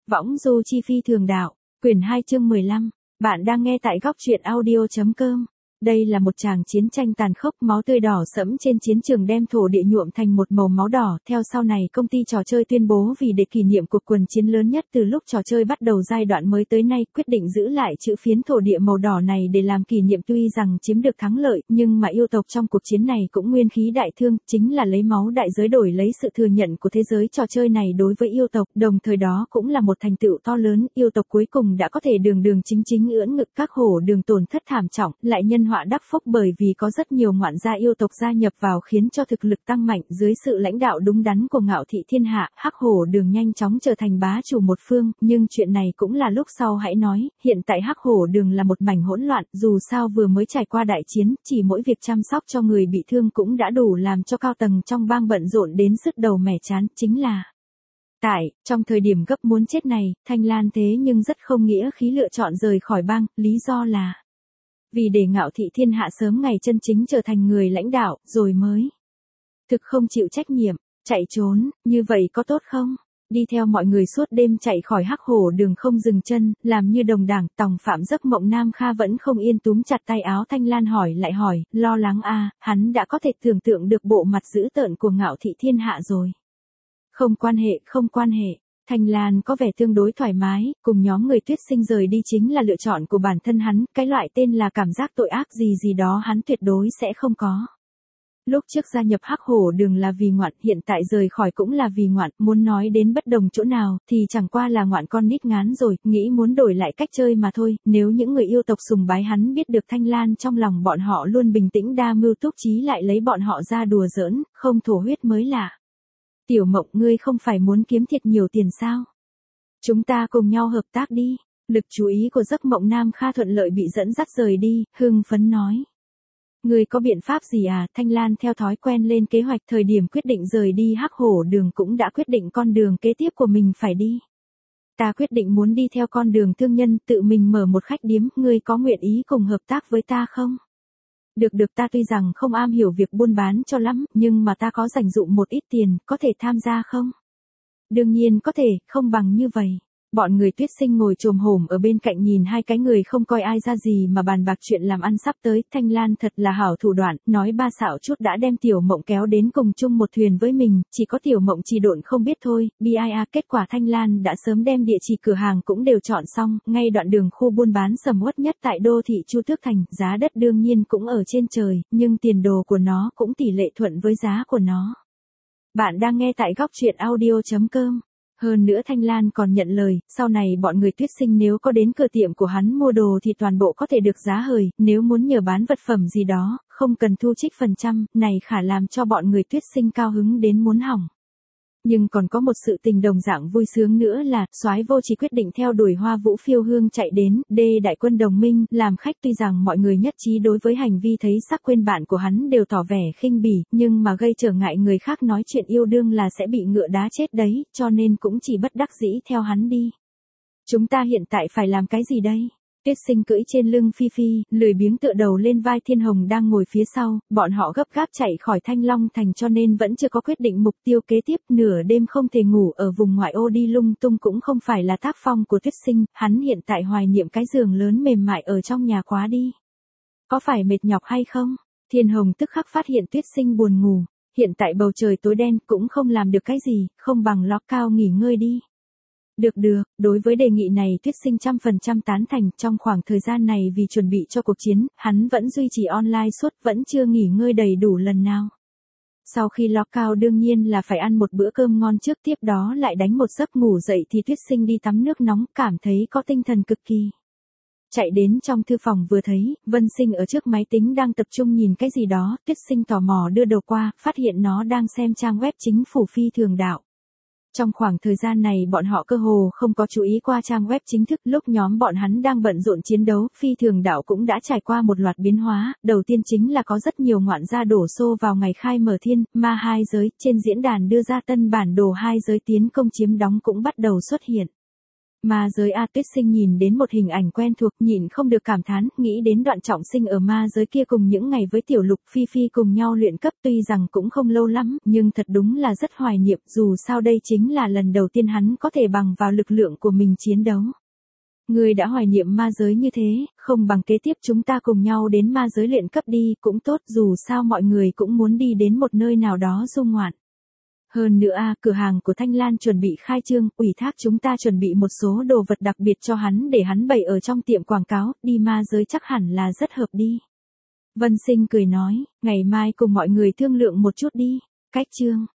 Võng du chi phi thường đạo, quyển 2 chương 15. Bạn đang nghe tại góc truyện audio.com. Đây là một tràng chiến tranh tàn khốc, máu tươi đỏ sẫm trên chiến trường đem thổ địa nhuộm thành một màu máu đỏ. Theo sau này công ty trò chơi tuyên bố vì để kỷ niệm cuộc quần chiến lớn nhất từ lúc trò chơi bắt đầu giai đoạn mới tới nay, quyết định giữ lại chữ phiến thổ địa màu đỏ này để làm kỷ niệm. Tuy rằng chiếm được thắng lợi, nhưng mà yêu tộc trong cuộc chiến này cũng nguyên khí đại thương, chính là lấy máu đại giới đổi lấy sự thừa nhận của thế giới trò chơi này đối với yêu tộc, đồng thời đó cũng là một thành tựu to lớn. Yêu tộc cuối cùng đã có thể đường chính ưỡn ngực, các hổ đường tổn thất thảm trọng, lại nhân họa đắc phúc bởi vì có rất nhiều ngoạn gia yêu tộc gia nhập vào khiến cho thực lực tăng mạnh. Dưới sự lãnh đạo đúng đắn của Ngạo Thị Thiên Hạ, hắc hổ đường nhanh chóng trở thành bá chủ một phương, nhưng chuyện này cũng là lúc sau hãy nói. Hiện tại hắc hổ đường là một mảnh hỗn loạn, dù sao vừa mới trải qua đại chiến, chỉ mỗi việc chăm sóc cho người bị thương cũng đã đủ làm cho cao tầng trong bang bận rộn đến sứt đầu mẻ trán. Chính là trong thời điểm gấp muốn chết này, Thanh Lan thế nhưng rất không nghĩa khí lựa chọn rời khỏi bang, lý do là vì để Ngạo Thị Thiên Hạ sớm ngày chân chính trở thành người lãnh đạo, rồi mới thực không chịu trách nhiệm, chạy trốn. Như vậy có tốt không? Đi theo mọi người suốt đêm chạy khỏi hắc hổ đường không dừng chân, làm như đồng đảng. Tòng Phạm Giấc Mộng Nam Kha vẫn không yên túm chặt tay áo Thanh Lan hỏi lại hỏi, lo lắng à? Hắn đã có thể tưởng tượng được bộ mặt dữ tợn của Ngạo Thị Thiên Hạ rồi. Không quan hệ. Thanh Lan có vẻ tương đối thoải mái, cùng nhóm người Tuyết Sinh rời đi chính là lựa chọn của bản thân hắn, cái loại tên là cảm giác tội ác gì đó hắn tuyệt đối sẽ không có. Lúc trước gia nhập hắc hổ đường là vì ngoạn, hiện tại rời khỏi cũng là vì ngoạn, muốn nói đến bất đồng chỗ nào thì chẳng qua là ngoạn con nít ngán rồi, nghĩ muốn đổi lại cách chơi mà thôi. Nếu những người yêu tộc sùng bái hắn biết được Thanh Lan trong lòng bọn họ luôn bình tĩnh đa mưu túc trí, lại lấy bọn họ ra đùa giỡn, không thổ huyết mới lạ. Tiểu Mộng, ngươi không phải muốn kiếm thiệt nhiều tiền sao? Chúng ta cùng nhau hợp tác đi. Lực chú ý của Giấc Mộng Nam Kha thuận lợi bị dẫn dắt rời đi, hưng phấn nói. Ngươi có biện pháp gì à? Thanh Lan theo thói quen lên kế hoạch, thời điểm quyết định rời đi hắc hổ đường cũng đã quyết định con đường kế tiếp của mình phải đi. Ta quyết định muốn đi theo con đường thương nhân, tự mình mở một khách điếm, ngươi có nguyện ý cùng hợp tác với ta không? Được, ta tuy rằng không am hiểu việc buôn bán cho lắm, nhưng mà ta có dành dụm một ít tiền, có thể tham gia không? Đương nhiên có thể, không bằng như vậy. Bọn người Tuyết Sinh ngồi chồm hổm ở bên cạnh nhìn hai cái người không coi ai ra gì mà bàn bạc chuyện làm ăn sắp tới. Thanh Lan thật là hảo thủ đoạn, nói ba xạo chút đã đem Tiểu Mộng kéo đến cùng chung một thuyền với mình, chỉ có Tiểu Mộng trì độn không biết thôi. BIA kết quả Thanh Lan đã sớm đem địa chỉ cửa hàng cũng đều chọn xong, ngay đoạn đường khu buôn bán sầm uất nhất tại đô thị Chu Tước Thành, giá đất đương nhiên cũng ở trên trời, nhưng tiền đồ của nó cũng tỷ lệ thuận với giá của nó. Bạn đang nghe tại góc truyện audio.com. Hơn nữa Thanh Lan còn nhận lời, sau này bọn người Tuyết Sinh nếu có đến cửa tiệm của hắn mua đồ thì toàn bộ có thể được giá hời, nếu muốn nhờ bán vật phẩm gì đó, không cần thu trích phần trăm, này khả làm cho bọn người Tuyết Sinh cao hứng đến muốn hỏng. Nhưng còn có một sự tình đồng dạng vui sướng nữa là, Soái Vô Trì quyết định theo đuổi Hoa Vũ Phiêu Hương chạy đến đại quân đồng minh làm khách. Tuy rằng mọi người nhất trí đối với hành vi thấy sắc quên bạn của hắn đều tỏ vẻ khinh bỉ, nhưng mà gây trở ngại người khác nói chuyện yêu đương là sẽ bị ngựa đá chết đấy, cho nên cũng chỉ bất đắc dĩ theo hắn đi. Chúng ta hiện tại phải làm cái gì đây? Tuyết Sinh cưỡi trên lưng Phi Phi, lười biếng tựa đầu lên vai Thiên Hồng đang ngồi phía sau. Bọn họ gấp gáp chạy khỏi Thanh Long Thành cho nên vẫn chưa có quyết định mục tiêu kế tiếp. Nửa đêm không thể ngủ ở vùng ngoại ô đi lung tung cũng không phải là tác phong của Tuyết Sinh. Hắn hiện tại hoài niệm cái giường lớn mềm mại ở trong nhà quá đi. Có phải mệt nhọc hay không? Thiên Hồng tức khắc phát hiện Tuyết Sinh buồn ngủ. Hiện tại bầu trời tối đen cũng không làm được cái gì, không bằng lót cao nghỉ ngơi đi. Được, đối với đề nghị này Tuyết Sinh 100% tán thành. Trong khoảng thời gian này vì chuẩn bị cho cuộc chiến, hắn vẫn duy trì online suốt, vẫn chưa nghỉ ngơi đầy đủ lần nào. Sau khi lót cao đương nhiên là phải ăn một bữa cơm ngon trước, tiếp đó lại đánh một giấc ngủ dậy thì Tuyết Sinh đi tắm nước nóng, cảm thấy có tinh thần cực kỳ. Chạy đến trong thư phòng vừa thấy, Vân Sinh ở trước máy tính đang tập trung nhìn cái gì đó, Tuyết Sinh tò mò đưa đầu qua, phát hiện nó đang xem trang web chính phủ Phi Thường Đạo. Trong khoảng thời gian này bọn họ cơ hồ không có chú ý qua trang web chính thức, lúc nhóm bọn hắn đang bận rộn chiến đấu, Phi Thường Đạo cũng đã trải qua một loạt biến hóa. Đầu tiên chính là có rất nhiều ngoạn gia đổ xô vào ngày khai mở thiên, ma hai giới, trên diễn đàn đưa ra tân bản đồ hai giới tiến công chiếm đóng cũng bắt đầu xuất hiện. Ma giới A Tuyết Sinh nhìn đến một hình ảnh quen thuộc, nhịn không được cảm thán, nghĩ đến Đoạn Trọng Sinh ở ma giới kia cùng những ngày với Tiểu Lục Phi Phi cùng nhau luyện cấp, tuy rằng cũng không lâu lắm, nhưng thật đúng là rất hoài niệm, dù sao đây chính là lần đầu tiên hắn có thể bằng vào lực lượng của mình chiến đấu. Người đã hoài niệm ma giới như thế, không bằng kế tiếp chúng ta cùng nhau đến ma giới luyện cấp đi, cũng tốt, dù sao mọi người cũng muốn đi đến một nơi nào đó du ngoạn. Hơn nữa cửa hàng của Thanh Lan chuẩn bị khai trương, ủy thác chúng ta chuẩn bị một số đồ vật đặc biệt cho hắn để hắn bày ở trong tiệm quảng cáo, đi ma giới chắc hẳn là rất hợp đi. Vân Sinh cười nói, ngày mai cùng mọi người thương lượng một chút đi. Cách chương